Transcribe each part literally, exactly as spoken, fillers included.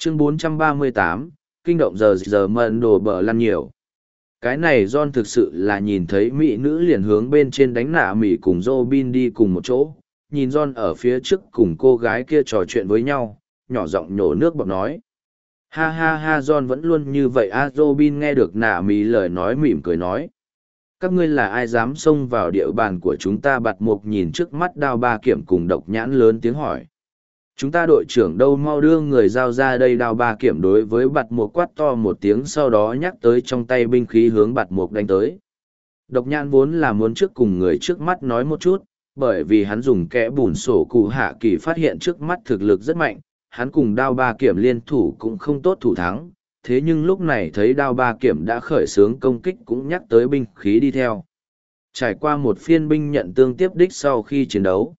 Chương bốn trăm ba mươi tám, kinh động giờ giờ mận đồ bờ lăn nhiều. Cái này John thực sự là nhìn thấy mỹ nữ liền hướng bên trên đánh nạ mỉ cùng Robin đi cùng một chỗ, nhìn John ở phía trước cùng cô gái kia trò chuyện với nhau, nhỏ giọng nhổ nước bọt nói. Ha ha ha, John vẫn luôn như vậy a. Robin nghe được nạ mỉ lời nói mỉm cười nói. Các ngươi là ai dám xông vào địa bàn của chúng ta? Bạt Mục nhìn trước mắt Đao Ba Kiểm cùng Độc Nhãn lớn tiếng hỏi. Chúng ta đội trưởng đâu, mau đưa người giao ra đây. Đao Ba Kiểm đối với Bạt Mục quát to một tiếng, sau đó nhắc tới trong tay binh khí hướng Bạt Mục đánh tới. Độc Nhãn vốn là muốn trước cùng người trước mắt nói một chút, bởi vì hắn dùng kẽ bùn sổ cụ hạ kỳ phát hiện trước mắt thực lực rất mạnh, hắn cùng Đao Ba Kiểm liên thủ cũng không tốt thủ thắng. Thế nhưng lúc này thấy Đao Ba Kiểm đã khởi xướng công kích cũng nhắc tới binh khí đi theo. Trải qua một phiên binh nhận tương tiếp đích sau khi chiến đấu.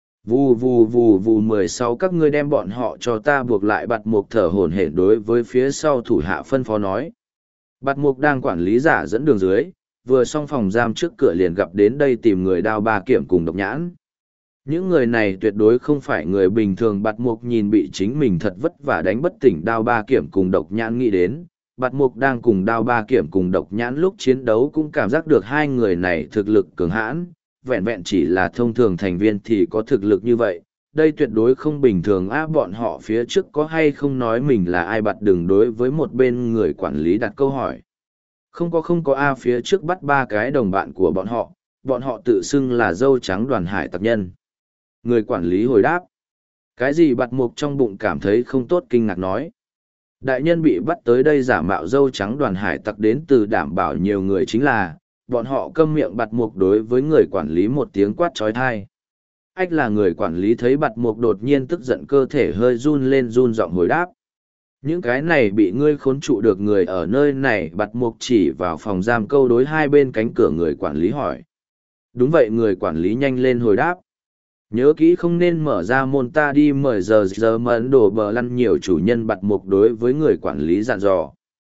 Vù vù vù vù mười sáu, các ngươi đem bọn họ cho ta buộc lại. Bạt Mục thở hổn hển đối với phía sau thủ hạ phân phó nói. Bạt Mục đang quản lý giả dẫn đường dưới, vừa xong phòng giam trước cửa liền gặp đến đây tìm người Đao Ba Kiểm cùng Độc Nhãn. Những người này tuyệt đối không phải người bình thường. Bạt Mục nhìn bị chính mình thật vất vả đánh bất tỉnh Đao Ba Kiểm cùng Độc Nhãn nghĩ đến. Bạt Mục đang cùng Đao Ba Kiểm cùng Độc Nhãn lúc chiến đấu cũng cảm giác được hai người này thực lực cường hãn, vẹn vẹn chỉ là thông thường thành viên thì có thực lực như vậy. Đây tuyệt đối không bình thường á. Bọn họ phía trước có hay không nói mình là ai? Bạt đừng đối với một bên người quản lý đặt câu hỏi. Không có không có a. Phía trước bắt ba cái đồng bạn của bọn họ, bọn họ tự xưng là dâu trắng đoàn hải tặc nhân. Người quản lý hồi đáp. Cái gì? Bạt Mục trong bụng cảm thấy không tốt, kinh ngạc nói. Đại nhân bị bắt tới đây giả mạo dâu trắng đoàn hải tặc đến từ đảm bảo nhiều người chính là, bọn họ câm miệng. Bạt Mục đối với người quản lý một tiếng quát trói thai. Ách là người quản lý thấy Bạt Mục đột nhiên tức giận, cơ thể hơi run lên, run giọng hồi đáp. Những cái này bị ngươi khốn trụ được người ở nơi này? Bạt Mục chỉ vào phòng giam câu đối hai bên cánh cửa người quản lý hỏi. Đúng vậy, người quản lý nhanh lên hồi đáp. Nhớ kỹ không nên mở ra môn, ta đi mời giờ giờ mẫn đổ bờ lăn nhiều. Chủ nhân Bạt Mục đối với người quản lý dặn dò.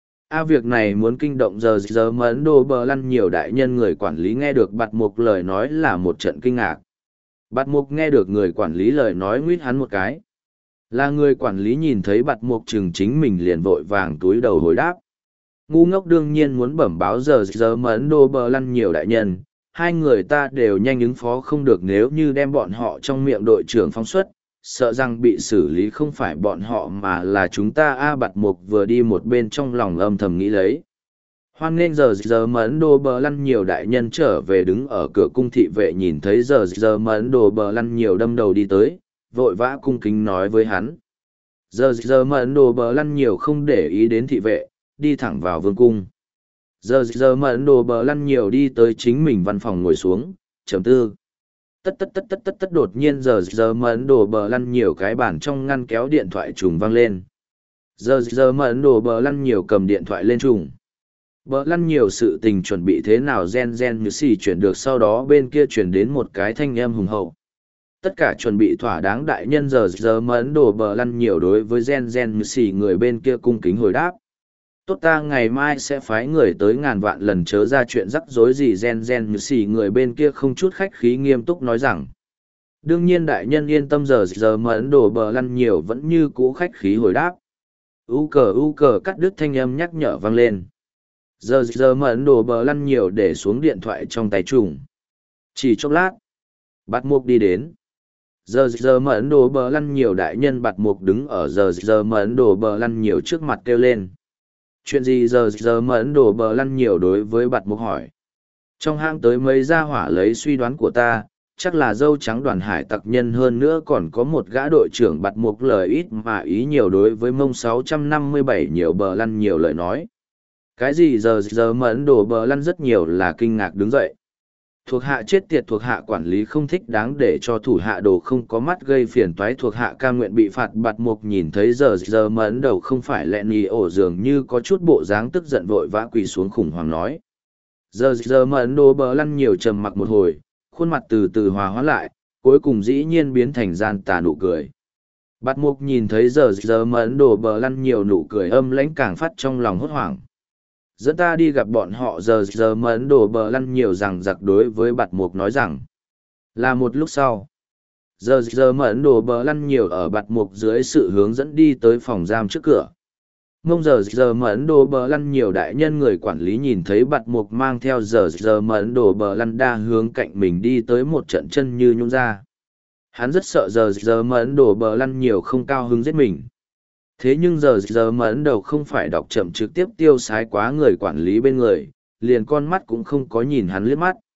A việc này muốn kinh động giờ giờ mẫn đổ bờ lăn nhiều. Đại nhân người quản lý nghe được Bạt Mục lời nói là một trận kinh ngạc. Bạt Mục nghe được người quản lý lời nói nguyết hắn một cái. Là người quản lý nhìn thấy Bạt Mục chừng chính mình liền vội vàng túi đầu hồi đáp. Ngu ngốc đương nhiên muốn bẩm báo giờ giờ mẫn đổ bờ lăn nhiều. Đại nhân, hai người ta đều nhanh ứng phó không được, nếu như đem bọn họ trong miệng đội trưởng phóng xuất, sợ rằng bị xử lý không phải bọn họ mà là chúng ta. A. Bạt Mục vừa đi một bên trong lòng âm thầm nghĩ lấy. Hoan nghênh giờ giờ mẫn đồ bờ lăn nhiều. Đại nhân trở về đứng ở cửa cung. Thị vệ nhìn thấy giờ giờ mẫn đồ bờ lăn nhiều đâm đầu đi tới, vội vã cung kính nói với hắn. Giờ giờ mẫn đồ bờ lăn nhiều không để ý đến thị vệ, đi thẳng vào vương cung. Giờ giờ mẫn đồ bờ lăn nhiều đi tới chính mình văn phòng ngồi xuống, chấm tư. Tất tất tất tất tất tất đột nhiên giờ giờ mẫn đồ bờ lăn nhiều cái bàn trong ngăn kéo điện thoại trùng vang lên. Giờ giờ mẫn đồ bờ lăn nhiều cầm điện thoại lên trùng. Bờ lăn nhiều sự tình chuẩn bị thế nào? Gen gen như xì chuyển được, sau đó bên kia chuyển đến một cái thanh âm hùng hậu. Tất cả chuẩn bị thỏa đáng. Đại nhân giờ giờ mẫn đồ bờ lăn nhiều đối với gen gen như xì người bên kia cung kính hồi đáp. Tốt, ta ngày mai sẽ phái người tới, ngàn vạn lần chớ ra chuyện rắc rối gì. Gen gen như xì người bên kia không chút khách khí nghiêm túc nói rằng. Đương nhiên đại nhân yên tâm. Giờ giờ mẫn đồ bờ lăn nhiều vẫn như cũ khách khí hồi đáp. U cờ u cờ cắt đứt thanh âm nhắc nhở vang lên. Giờ giờ mẫn đồ bờ lăn nhiều để xuống điện thoại trong tay trùng. Chỉ chốc lát, Bạt Mục đi đến. Giờ giờ mẫn đồ bờ lăn nhiều. Đại nhân. Bạt Mục đứng ở giờ giờ mẫn đồ bờ lăn nhiều trước mặt kêu lên. Chuyện gì? Giờ giờ mẫn đồ bờ lăn nhiều đối với Bạt Mục hỏi. Trong hang tới mấy gia hỏa lấy suy đoán của ta, chắc là dâu trắng đoàn hải tặc nhân, hơn nữa còn có một gã đội trưởng. Bạt Mục lời ít mà ý nhiều đối với mông sáu trăm năm mươi bảy nhiều bờ lăn nhiều lời nói. Cái gì? Giờ giờ mẫn đồ bờ lăn rất nhiều là kinh ngạc đứng dậy. Thuộc hạ chết tiệt, thuộc hạ quản lý không thích đáng để cho thủ hạ đồ không có mắt gây phiền toái, thuộc hạ cam nguyện bị phạt. Bạt Mục nhìn thấy giờ giờ mẫn đầu không phải lẹ nhì ổ, dường như có chút bộ dáng tức giận, vội vã quỳ xuống khủng hoảng nói. Giờ giờ mẫn đồ bờ lăn nhiều trầm mặc một hồi, khuôn mặt từ từ hòa hóa lại, cuối cùng dĩ nhiên biến thành gian tà nụ cười. Bạt Mục nhìn thấy giờ giờ mẫn đồ bờ lăn nhiều, nụ cười âm lãnh càng phát trong lòng hốt hoảng. Dẫn ta đi gặp bọn họ. Giờ giờ mẫn đồ bờ lăn nhiều rằng giặc đối với Bạt Mục nói rằng. Là một lúc sau, Giờ giờ mẫn đồ bờ lăn nhiều ở bạt mục dưới sự hướng dẫn đi tới phòng giam trước cửa. Mông giờ giờ mẫn đồ bờ lăn nhiều đại nhân người quản lý nhìn thấy bạt mục mang theo giờ giờ mẫn đồ bờ lăn đa hướng cạnh mình đi tới một trận chân như nhung ra. Hắn rất sợ giờ giờ mẫn đồ bờ lăn nhiều không cao hứng giết mình. Thế nhưng giờ giờ mẫn đầu không phải đọc chậm trực tiếp tiêu sái quá người quản lý bên người, liền con mắt cũng không có nhìn hắn liếc mắt.